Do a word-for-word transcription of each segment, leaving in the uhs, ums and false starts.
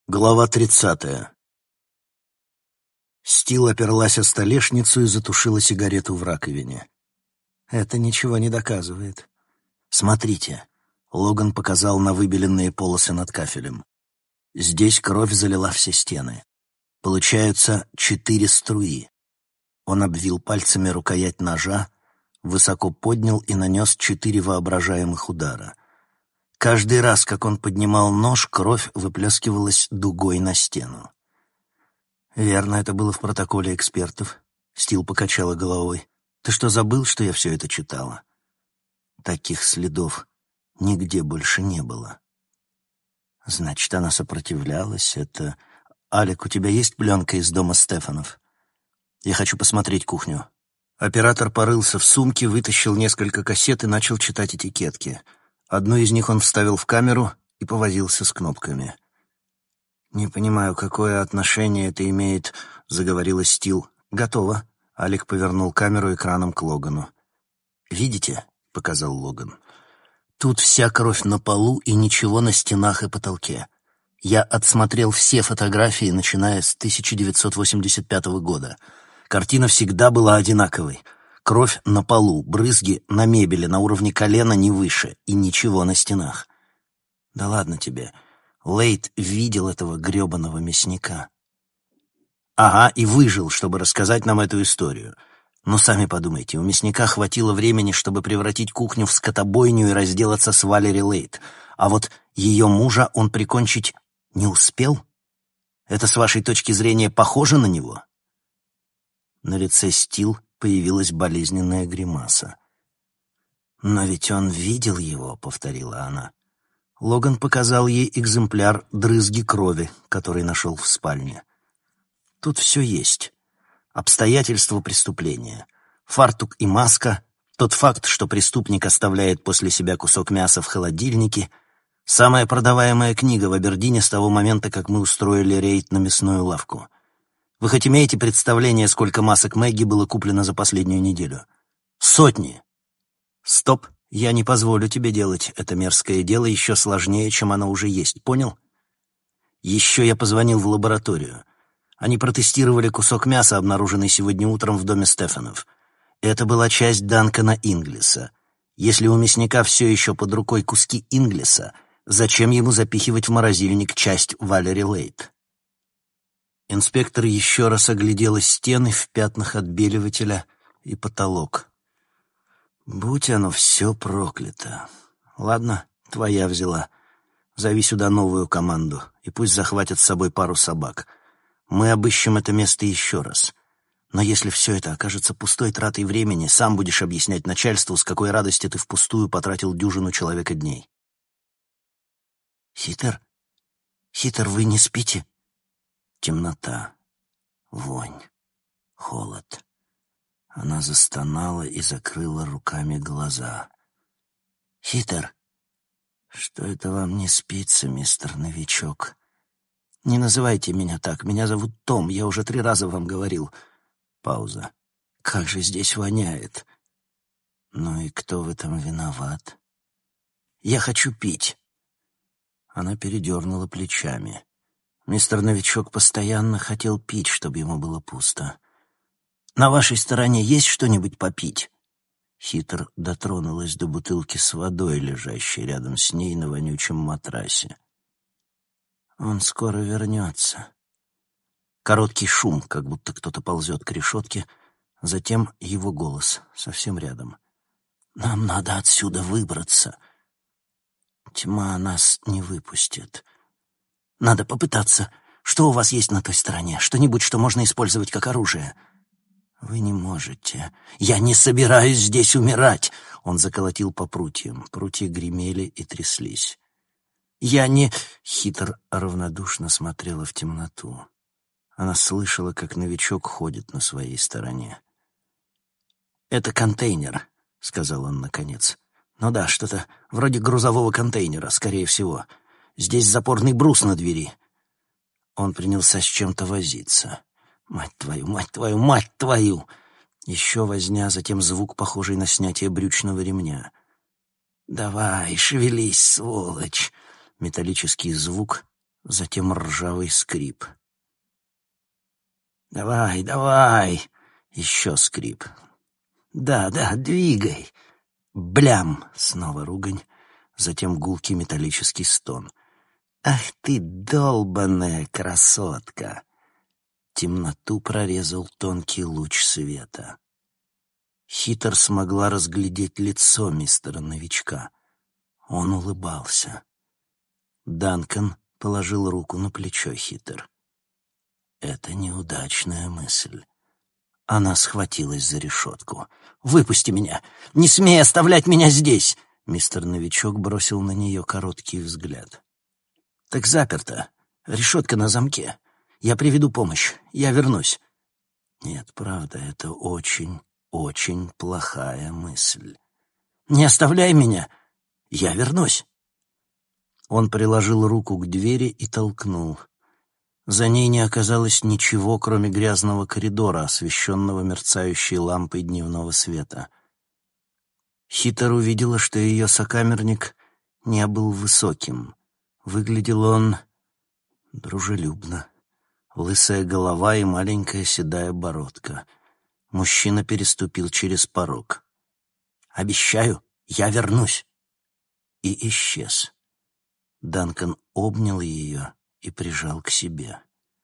Глава тридцатая. Стил оперлась о столешницу и затушила сигарету в раковине. «Это ничего не доказывает. Смотрите», — Логан показал на выбеленные полосы над кафелем. «Здесь кровь залила все стены. Получаются четыре струи». Он обвил пальцами рукоять ножа, высоко поднял и нанес четыре воображаемых удара. Каждый раз, как он поднимал нож, кровь выплескивалась дугой на стену. «Верно, это было в протоколе экспертов», — Стил покачала головой. «Ты что, забыл, что я все это читала?» Таких следов нигде больше не было. Значит, она сопротивлялась. Это... «Алек, у тебя есть пленка из дома Стефанов? Я хочу посмотреть кухню». Оператор порылся в сумке, вытащил несколько кассет и начал читать этикетки. Одну из них он вставил в камеру и повозился с кнопками. «Не понимаю, какое отношение это имеет», — заговорила Стил. «Готово». Алек повернул камеру экраном к Логану. «Видите?» — показал Логан. «Тут вся кровь на полу и ничего на стенах и потолке. Я отсмотрел все фотографии, начиная с тысяча девятьсот восемьдесят пятого года. Картина всегда была одинаковой. Кровь на полу, брызги на мебели на уровне колена не выше и ничего на стенах. Да ладно тебе. Лейт видел этого гребаного мясника. Ага, и выжил, чтобы рассказать нам эту историю. Но сами подумайте, у мясника хватило времени, чтобы превратить кухню в скотобойню и разделаться с Валери Лейт. А вот ее мужа он прикончить не успел? Это, с вашей точки зрения, похоже на него?» На лице Стил появилась болезненная гримаса. «Но ведь он видел его», — повторила она. Логан показал ей экземпляр дрызги крови, который нашел в спальне. Тут все есть. Обстоятельства преступления, фартук и маска, тот факт, что преступник оставляет после себя кусок мяса в холодильнике, самая продаваемая книга в Абердине с того момента, как мы устроили рейд на мясную лавку. Вы хоть имеете представление, сколько масок Мэгги было куплено за последнюю неделю? Сотни! Стоп, я не позволю тебе делать это мерзкое дело еще сложнее, чем оно уже есть, понял? Еще я позвонил в лабораторию. Они протестировали кусок мяса, обнаруженный сегодня утром в доме Стефанов. Это была часть Данкана Инглиса. Если у мясника все еще под рукой куски Инглиса, зачем ему запихивать в морозильник часть Валери Лейт? Инспектор еще раз оглядела стены в пятнах отбеливателя и потолок. «Будь оно все проклято. Ладно, твоя взяла. Зови сюда новую команду, и пусть захватят с собой пару собак. Мы обыщем это место еще раз. Но если все это окажется пустой тратой времени, сам будешь объяснять начальству, с какой радости ты впустую потратил дюжину человека дней». «Хитер? Хитер, вы не спите?» Темнота, вонь, холод. Она застонала и закрыла руками глаза. «Хитер, что это вам не спится, мистер Новичок? Не называйте меня так, меня зовут Том, я уже три раза вам говорил». Пауза. «Как же здесь воняет!» «Ну и кто в этом виноват?» «Я хочу пить». Она передернула плечами. Мистер Новичок постоянно хотел пить, чтобы ему было пусто. «На вашей стороне есть что-нибудь попить?» Хитр дотронулась до бутылки с водой, лежащей рядом с ней на вонючем матрасе. «Он скоро вернется». Короткий шум, как будто кто-то ползет к решетке, затем его голос совсем рядом. «Нам надо отсюда выбраться. Тьма нас не выпустит. Надо попытаться. Что у вас есть на той стороне? Что-нибудь, что можно использовать как оружие?» «Вы не можете. Я не собираюсь здесь умирать!» Он заколотил по прутьям. Прутья гремели и тряслись. «Я не...» Хитр равнодушно смотрела в темноту. Она слышала, как Новичок ходит на своей стороне. «Это контейнер», — сказал он наконец. «Ну да, что-то вроде грузового контейнера, скорее всего. Здесь запорный брус на двери». Он принялся с чем-то возиться. «Мать твою, мать твою, мать твою!» Еще возня, затем звук, похожий на снятие брючного ремня. «Давай, шевелись, сволочь!» Металлический звук, затем ржавый скрип. «Давай, давай!» Еще скрип. «Да, да, двигай!» Блям! Снова ругань, затем гулкий металлический стон. «Ах ты, долбаная красотка!» Темноту прорезал тонкий луч света. Хитр смогла разглядеть лицо мистера-новичка. Он улыбался. Данкан положил руку на плечо Хитр. Это неудачная мысль. Она схватилась за решетку. «Выпусти меня! Не смей оставлять меня здесь!» Мистер-новичок бросил на нее короткий взгляд. «Так заперто. Решетка на замке. Я приведу помощь. Я вернусь». Нет, правда, это очень, очень плохая мысль. «Не оставляй меня! Я вернусь!» Он приложил руку к двери и толкнул. За ней не оказалось ничего, кроме грязного коридора, освещенного мерцающей лампой дневного света. Хитр увидела, что ее сокамерник не был высоким. Выглядел он дружелюбно. Лысая голова и маленькая седая бородка. Мужчина переступил через порог. «Обещаю, я вернусь!» И исчез. Данкан обнял ее и прижал к себе.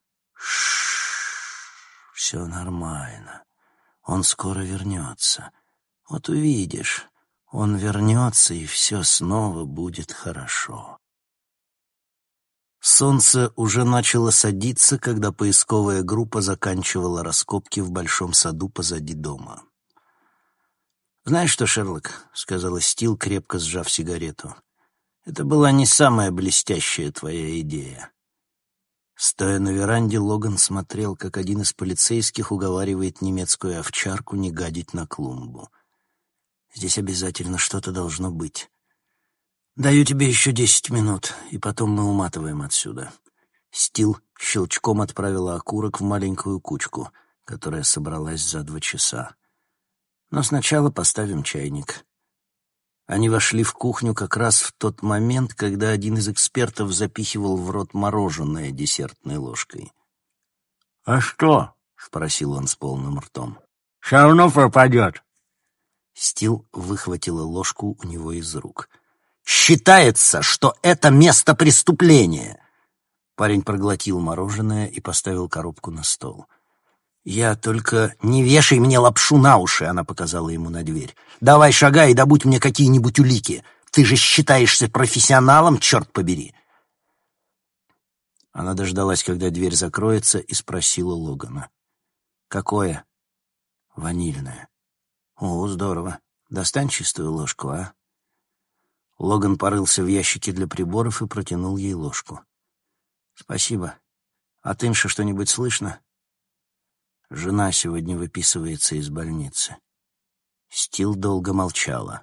Шш, все нормально. Он скоро вернется. Вот увидишь, он вернется, и все снова будет хорошо. Солнце уже начало садиться, когда поисковая группа заканчивала раскопки в большом саду позади дома. «Знаешь что, Шерлок?» — сказала Стил, крепко сжав сигарету. «Это была не самая блестящая твоя идея». Стоя на веранде, Логан смотрел, как один из полицейских уговаривает немецкую овчарку не гадить на клумбу. «Здесь обязательно что-то должно быть. Даю тебе еще десять минут, и потом мы уматываем отсюда». Стил щелчком отправила окурок в маленькую кучку, которая собралась за два часа. «Но сначала поставим чайник». Они вошли в кухню как раз в тот момент, когда один из экспертов запихивал в рот мороженое десертной ложкой. «А что?» — спросил он с полным ртом. «Все равно пропадет». Стил выхватила ложку у него из рук. «Считается, что это место преступления!» Парень проглотил мороженое и поставил коробку на стол. «Я только... Не вешай мне лапшу на уши!» — она показала ему на дверь. «Давай шагай и добудь мне какие-нибудь улики. Ты же считаешься профессионалом, черт побери!» Она дождалась, когда дверь закроется, и спросила Логана. «Какое?» «Ванильное». «О, здорово. Достань чистую ложку, а?» Логан порылся в ящике для приборов и протянул ей ложку. «Спасибо. От Инши что-нибудь слышно?» Жена сегодня выписывается из больницы. Стил долго молчала.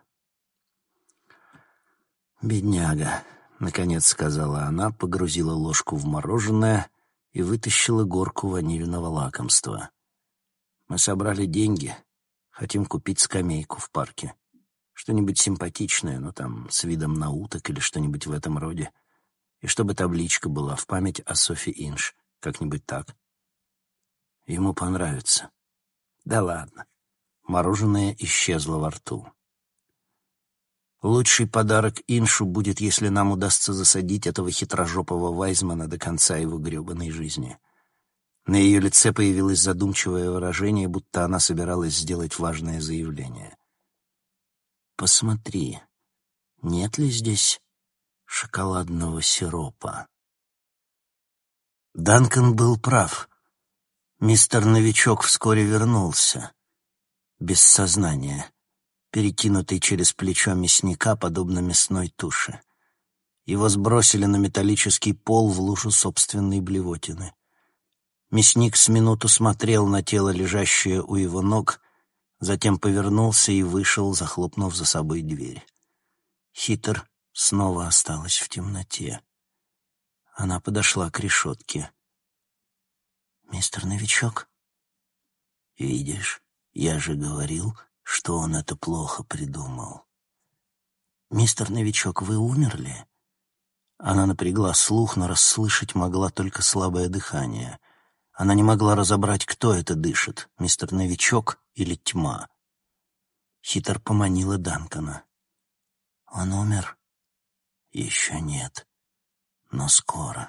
«Бедняга», — наконец сказала она, погрузила ложку в мороженое и вытащила горку ванильного лакомства. «Мы собрали деньги, хотим купить скамейку в парке. Что-нибудь симпатичное, ну там, с видом на уток или что-нибудь в этом роде. И чтобы табличка была в память о Софи Инш, как-нибудь так. Ему понравится». «Да ладно». Мороженое исчезло во рту. «Лучший подарок Иншу будет, если нам удастся засадить этого хитрожопого Вайзмана до конца его гребаной жизни». На ее лице появилось задумчивое выражение, будто она собиралась сделать важное заявление. «Посмотри, нет ли здесь шоколадного сиропа?» Данкан был прав. Мистер-новичок вскоре вернулся, без сознания, перекинутый через плечо мясника, подобно мясной туше. Его сбросили на металлический пол в лужу собственной блевотины. Мясник с минуту смотрел на тело, лежащее у его ног, затем повернулся и вышел, захлопнув за собой дверь. Хитр снова осталась в темноте. Она подошла к решетке. «Мистер Новичок?» «Видишь, я же говорил, что он это плохо придумал». «Мистер Новичок, вы умерли?» Она напрягла слух, но расслышать могла только слабое дыхание. Она не могла разобрать, кто это дышит, мистер Новичок или тьма. Хитр поманила Данкана. «Он умер?» «Еще нет, но скоро».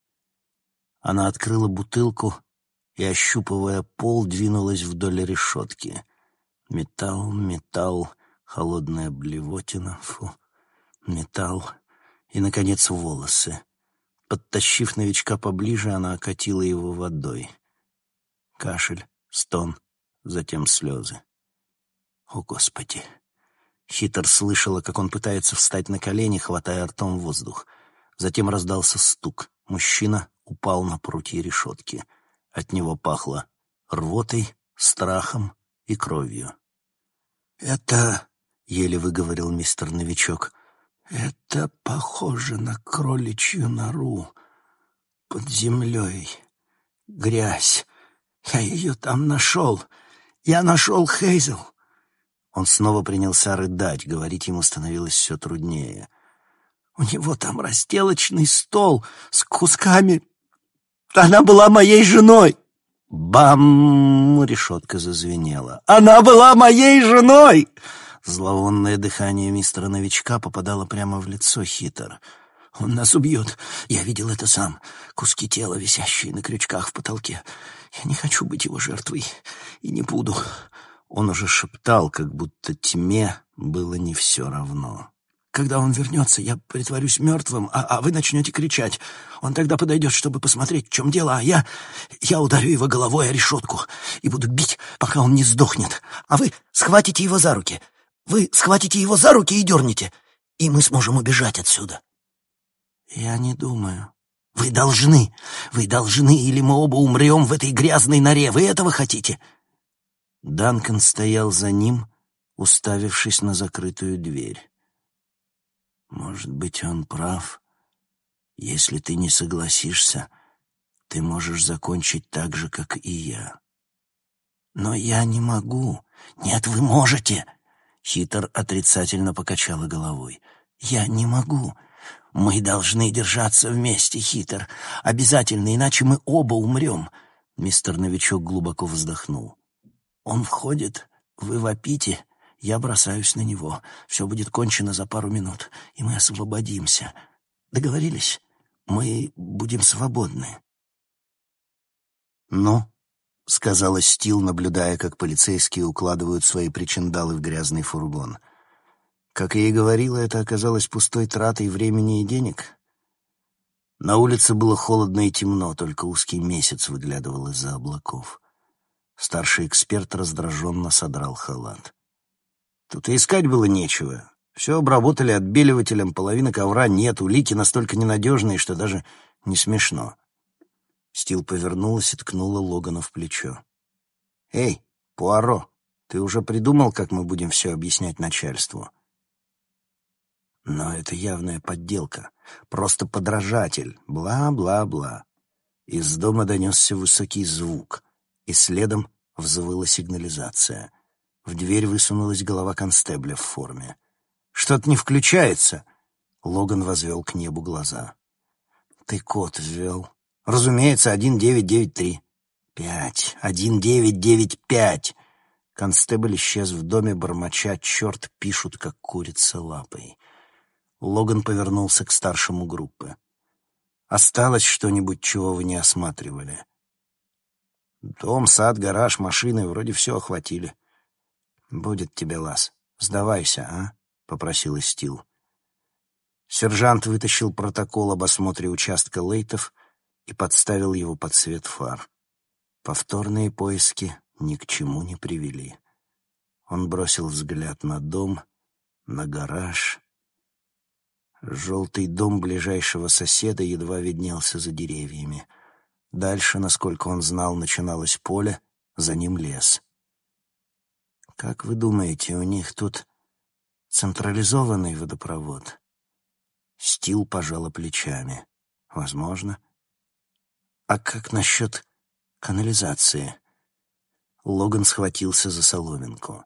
Она открыла бутылку и, ощупывая пол, двинулась вдоль решетки. Металл, металл, холодная блевотина, фу, металл и, наконец, волосы. Подтащив новичка поближе, она окатила его водой. Кашель, стон, затем слезы. О, Господи! Хитр слышала, как он пытается встать на колени, хватая ртом воздух. Затем раздался стук. Мужчина упал на прутья решетки. От него пахло рвотой, страхом и кровью. «Это...» — еле выговорил мистер Новичок. «Это похоже на кроличью нору под землей. Грязь. Я ее там нашел. Я нашел Хейзел». Он снова принялся рыдать, говорить ему становилось все труднее. «У него там разделочный стол с кусками. Она была моей женой!» Бам! Решетка зазвенела. «Она была моей женой!» Зловонное дыхание мистера Новичка попадало прямо в лицо Хитр. «Он нас убьет. Я видел это сам. Куски тела, висящие на крючках в потолке. Я не хочу быть его жертвой. И не буду». Он уже шептал, как будто тьме было не все равно. «Когда он вернется, я притворюсь мертвым, а, а вы начнете кричать. Он тогда подойдет, чтобы посмотреть, в чем дело, а я... Я ударю его головой о решетку и буду бить, пока он не сдохнет. А вы схватите его за руки. Вы схватите его за руки и дернете, и мы сможем убежать отсюда». «Я не думаю». «Вы должны. Вы должны, или мы оба умрем в этой грязной норе. Вы этого хотите?» Данкан стоял за ним, уставившись на закрытую дверь. «Может быть, он прав. Если ты не согласишься, ты можешь закончить так же, как и я». «Но я не могу». «Нет, вы можете». Хитр отрицательно покачала головой. «Я не могу. Мы должны держаться вместе, Хитр. Обязательно, иначе мы оба умрем». Мистер Новичок глубоко вздохнул. «Он входит, вы вопите, я бросаюсь на него. Все будет кончено за пару минут, и мы освободимся. Договорились? Мы будем свободны». «Ну?» — сказала Стил, наблюдая, как полицейские укладывают свои причиндалы в грязный фургон. Как я и говорила, это оказалось пустой тратой времени и денег. На улице было холодно и темно, только узкий месяц выглядывал из-за облаков. Старший эксперт раздраженно содрал халат. Тут и искать было нечего. Все обработали отбеливателем, половины ковра нет, улики настолько ненадежные, что даже не смешно. Стил повернулась и ткнула Логана в плечо. «Эй, Пуаро, ты уже придумал, как мы будем все объяснять начальству?» Но это явная подделка, просто подражатель, бла-бла-бла. Из дома донесся высокий звук, и следом взвыла сигнализация. В дверь высунулась голова констебля в форме. «Что-то не включается!» Логан возвел к небу глаза. «Ты код ввел?» «Разумеется, один девять девять три». «Пять! Один девять девять пять!» Констебль исчез в доме, бормоча: «Черт, пишут, как курица лапой». Логан повернулся к старшему группы. «Осталось что-нибудь, чего вы не осматривали?» «Дом, сад, гараж, машины, вроде все охватили». «Будет тебе лаз. Сдавайся, а?» — попросила Стил. Сержант вытащил протокол об осмотре участка Лейтов и подставил его под свет фар. Повторные поиски ни к чему не привели. Он бросил взгляд на дом, на гараж. Желтый дом ближайшего соседа едва виднелся за деревьями. Дальше, насколько он знал, начиналось поле, за ним лес. «Как вы думаете, у них тут централизованный водопровод?» Стил пожала плечами. «Возможно». «А как насчет канализации?» Логан схватился за соломинку.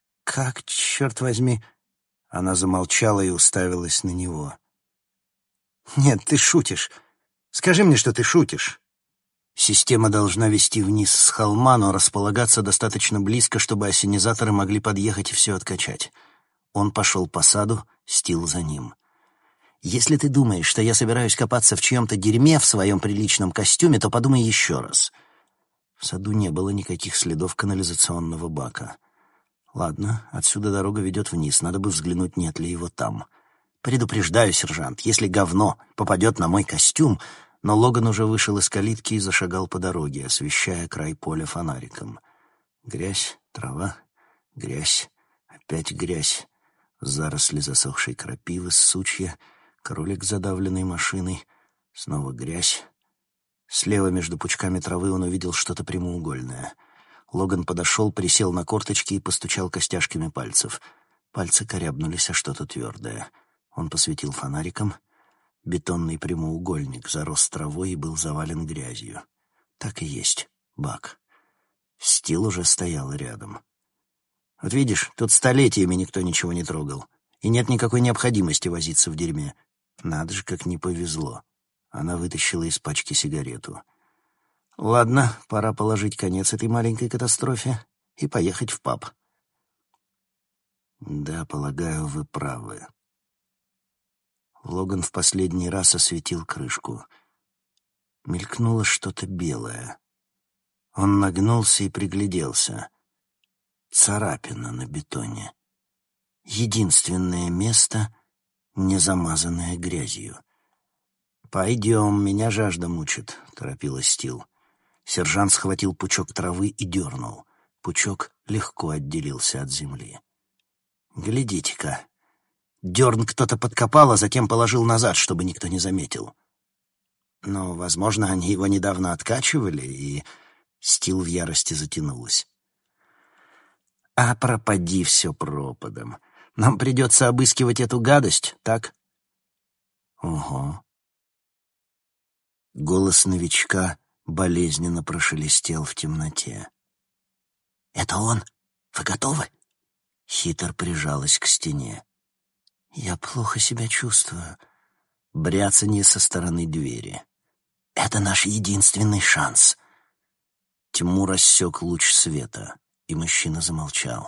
«Как, черт возьми...» Она замолчала и уставилась на него. Нет, ты шутишь. Скажи мне, что ты шутишь. Система должна вести вниз с холма, но располагаться достаточно близко, чтобы ассенизаторы могли подъехать и все откачать. Он пошел по саду, Стил за ним. Если ты думаешь, что я собираюсь копаться в чьем-то дерьме в своем приличном костюме, то подумай еще раз. В саду не было никаких следов канализационного бака. Ладно, отсюда дорога ведет вниз, надо бы взглянуть, нет ли его там. Предупреждаю, сержант, если говно попадет на мой костюм... Но Логан уже вышел из калитки и зашагал по дороге, освещая край поля фонариком. Грязь, трава, грязь, опять грязь, заросли засохшей крапивы, сучья, кролик, задавленный машиной, снова грязь. Слева между пучками травы он увидел что-то прямоугольное. Логан подошел, присел на корточки и постучал костяшками пальцев. Пальцы корябнулись о что-то твердое. Он посветил фонариком. Бетонный прямоугольник зарос травой и был завален грязью. Так и есть, бак. Стил уже стоял рядом. Вот видишь, тут столетиями никто ничего не трогал. И нет никакой необходимости возиться в дерьме. Надо же, как не повезло. Она вытащила из пачки сигарету. Ладно, пора положить конец этой маленькой катастрофе и поехать в паб. Да, полагаю, вы правы. Логан в последний раз осветил крышку. Мелькнуло что-то белое. Он нагнулся и пригляделся. Царапина на бетоне. Единственное место, не замазанное грязью. «Пойдем, меня жажда мучит», — торопилась Стил. Сержант схватил пучок травы и дернул. Пучок легко отделился от земли. «Глядите-ка». Дерн кто-то подкопал, а затем положил назад, чтобы никто не заметил. Но, возможно, они его недавно откачивали, и Стил в ярости затянулась. А пропади все пропадом. Нам придется обыскивать эту гадость, так? Ого. Голос новичка болезненно прошелестел в темноте. «Это он? Вы готовы?» Хитр прижалась к стене. «Я плохо себя чувствую». Бряцанье со стороны двери. «Это наш единственный шанс». Тьму рассек луч света, и мужчина замолчал.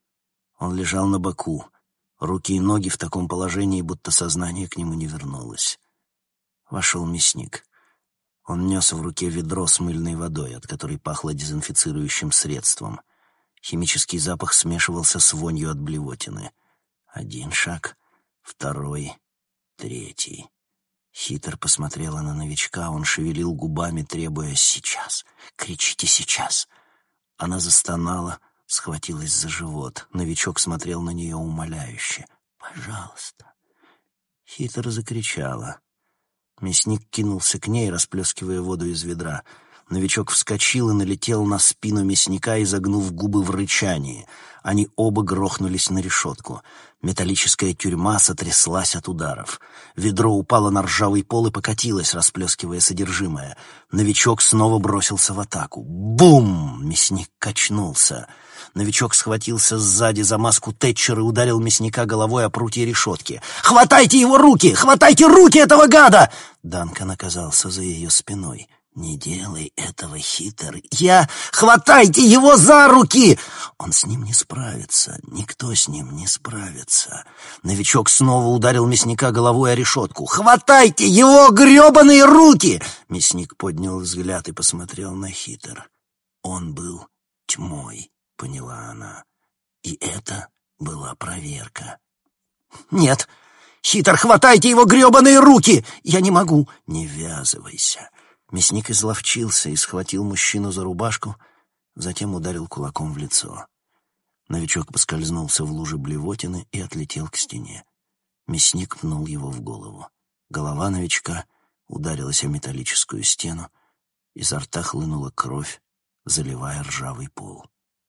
Он лежал на боку, руки и ноги в таком положении, будто сознание к нему не вернулось. Вошел мясник. Он нес в руке ведро с мыльной водой, от которой пахло дезинфицирующим средством. Химический запах смешивался с вонью от блевотины. Один шаг, второй, третий. Хитр посмотрела на новичка, он шевелил губами, требуя «сейчас! Кричите сейчас!» Она застонала, схватилась за живот. Новичок смотрел на нее умоляюще. «Пожалуйста!» Хитр закричала. Мясник кинулся к ней, расплескивая воду из ведра. Новичок вскочил и налетел на спину мясника, изогнув губы в рычании. Они оба грохнулись на решетку. Металлическая тюрьма сотряслась от ударов. Ведро упало на ржавый пол и покатилось, расплескивая содержимое. Новичок снова бросился в атаку. Бум! Мясник качнулся. Новичок схватился сзади за маску Тэтчер и ударил мясника головой о прутья решетки. «Хватайте его руки! Хватайте руки этого гада!» Данкан оказался за ее спиной. «Не делай этого, Хитр! Я... Хватайте его за руки!» Он с ним не справится. Никто с ним не справится. Новичок снова ударил мясника головой о решетку. «Хватайте его гребаные руки!» Мясник поднял взгляд и посмотрел на Хитр. Он был тьмой, поняла она. И это была проверка. «Нет! Хитр, хватайте его гребаные руки! Я не могу!» «Не ввязывайся!» Мясник изловчился и схватил мужчину за рубашку, затем ударил кулаком в лицо. Новичок поскользнулся в луже блевотины и отлетел к стене. Мясник пнул его в голову. Голова новичка ударилась о металлическую стену, изо рта хлынула кровь, заливая ржавый пол.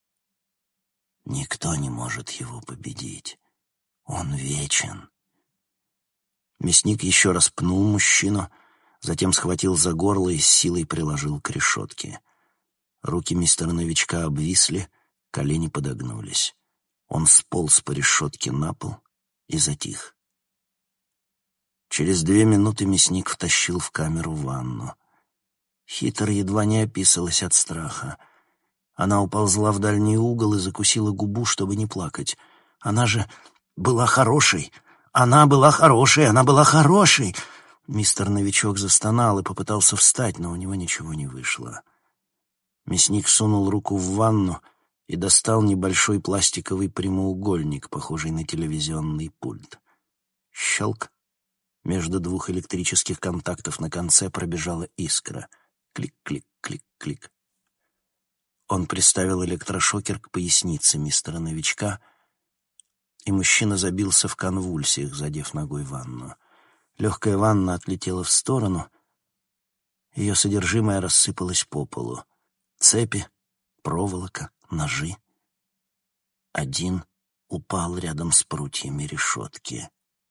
Никто не может его победить. Он вечен. Мясник еще раз пнул мужчину, затем схватил за горло и с силой приложил к решетке. Руки мистера новичка обвисли, колени подогнулись. Он сполз по решетке на пол и затих. Через две минуты мясник втащил в камеру ванну. Хитр едва не описалась от страха. Она уползла в дальний угол и закусила губу, чтобы не плакать. Она же была хорошей. Она была хорошей, она была хорошей. Мистер Новичок застонал и попытался встать, но у него ничего не вышло. Мясник сунул руку в ванну и достал небольшой пластиковый прямоугольник, похожий на телевизионный пульт. Щелк. Между двух электрических контактов на конце пробежала искра. Клик-клик-клик-клик. Он приставил электрошокер к пояснице мистера Новичка, и мужчина забился в конвульсиях, задев ногой ванну. Легкая ванна отлетела в сторону, ее содержимое рассыпалось по полу. Цепи, проволока, ножи. Один упал рядом с прутьями решетки.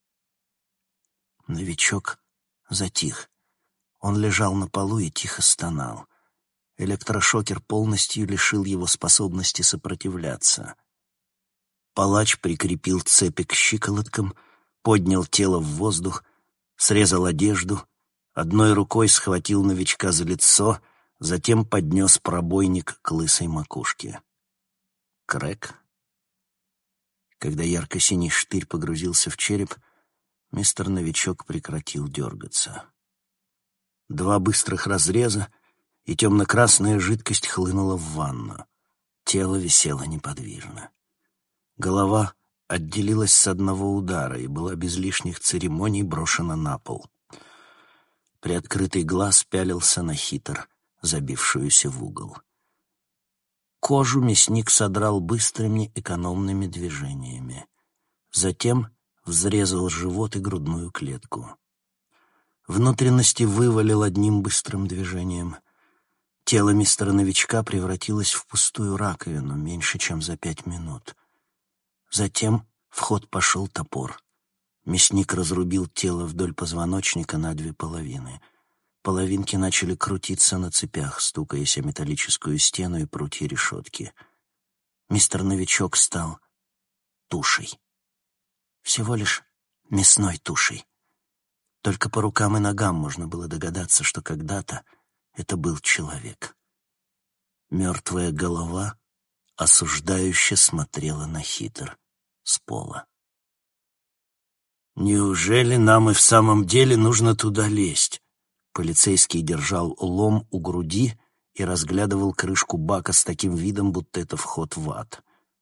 Новичок затих. Он лежал на полу и тихо стонал. Электрошокер полностью лишил его способности сопротивляться. Палач прикрепил цепи к щиколоткам, поднял тело в воздух, срезал одежду, одной рукой схватил новичка за лицо, затем поднес пробойник к лысой макушке. Крэк. Когда ярко-синий штырь погрузился в череп, мистер Новичок прекратил дергаться. Два быстрых разреза, и темно-красная жидкость хлынула в ванну. Тело висело неподвижно. Голова отделилась с одного удара и была без лишних церемоний брошена на пол. Приоткрытый глаз пялился на Хитр, забившуюся в угол. Кожу мясник содрал быстрыми экономными движениями. Затем взрезал живот и грудную клетку. Внутренности вывалил одним быстрым движением. Тело мистера Новичка превратилось в пустую раковину меньше, чем за пять минут. Затем в ход пошел топор. Мясник разрубил тело вдоль позвоночника на две половины. Половинки начали крутиться на цепях, стукаясь о металлическую стену и прутья решетки. Мистер Новичок стал тушей. Всего лишь мясной тушей. Только по рукам и ногам можно было догадаться, что когда-то это был человек. Мертвая голова осуждающе смотрела на Хитр с пола. «Неужели нам и в самом деле нужно туда лезть?» Полицейский держал лом у груди и разглядывал крышку бака с таким видом, будто это вход в ад.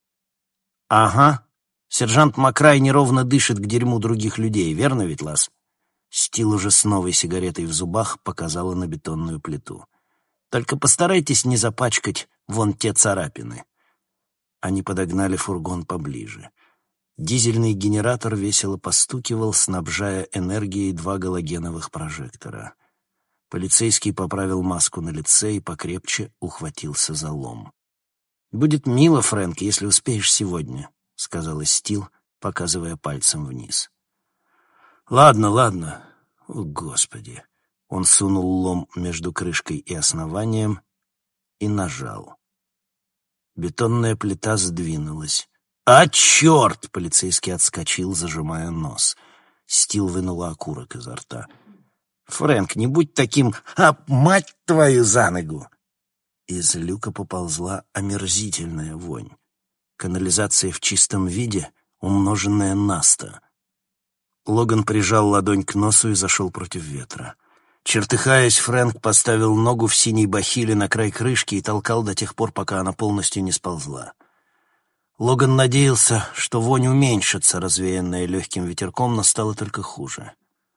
«Ага, сержант Макрай неровно дышит к дерьму других людей, верно ведь, Лас?» Стил уже с новой сигаретой в зубах показала на бетонную плиту. «Только постарайтесь не запачкать вон те царапины». Они подогнали фургон поближе. Дизельный генератор весело постукивал, снабжая энергией два галогеновых прожектора. Полицейский поправил маску на лице и покрепче ухватился за лом. «Будет мило, Фрэнк, если успеешь сегодня», — сказала Стил, показывая пальцем вниз. «Ладно, ладно. О, Господи!» Он сунул лом между крышкой и основанием и нажал. Бетонная плита сдвинулась. «А, черт!» — полицейский отскочил, зажимая нос. Стил вынула окурок изо рта. «Фрэнк, не будь таким... А, мать твою, за ногу!» Из люка поползла омерзительная вонь. Канализация в чистом виде, умноженная на сто. Логан прижал ладонь к носу и зашел против ветра. Чертыхаясь, Фрэнк поставил ногу в синей бахиле на край крышки и толкал до тех пор, пока она полностью не сползла. Логан надеялся, что вонь уменьшится, развеянная легким ветерком, но стало только хуже.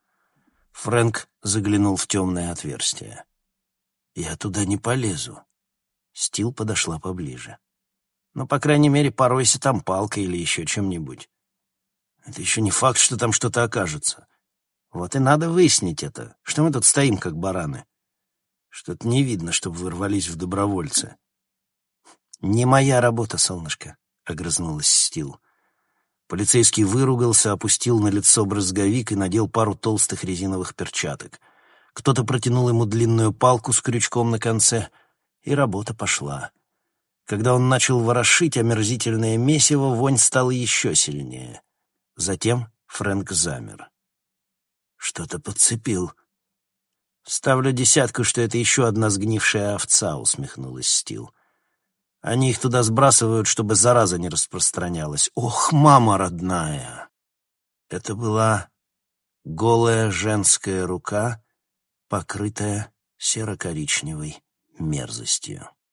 Фрэнк заглянул в темное отверстие. «Я туда не полезу». Стил подошла поближе. «Ну, по крайней мере, поройся там палкой или еще чем-нибудь. Это еще не факт, что там что-то окажется. Вот и надо выяснить это. Что мы тут стоим, как бараны? Что-то не видно, чтобы вы рвались в добровольцы». «Не моя работа, солнышко», — огрызнулась Стил. Полицейский выругался, опустил на лицо брызговик и надел пару толстых резиновых перчаток. Кто-то протянул ему длинную палку с крючком на конце, и работа пошла. Когда он начал ворошить омерзительное месиво, вонь стала еще сильнее. Затем Фрэнк замер. Что-то подцепил. «Ставлю десятку, что это еще одна сгнившая овца», — усмехнулась Стил. «Они их туда сбрасывают, чтобы зараза не распространялась. Ох, мама родная!» Это была голая женская рука, покрытая серо-коричневой мерзостью.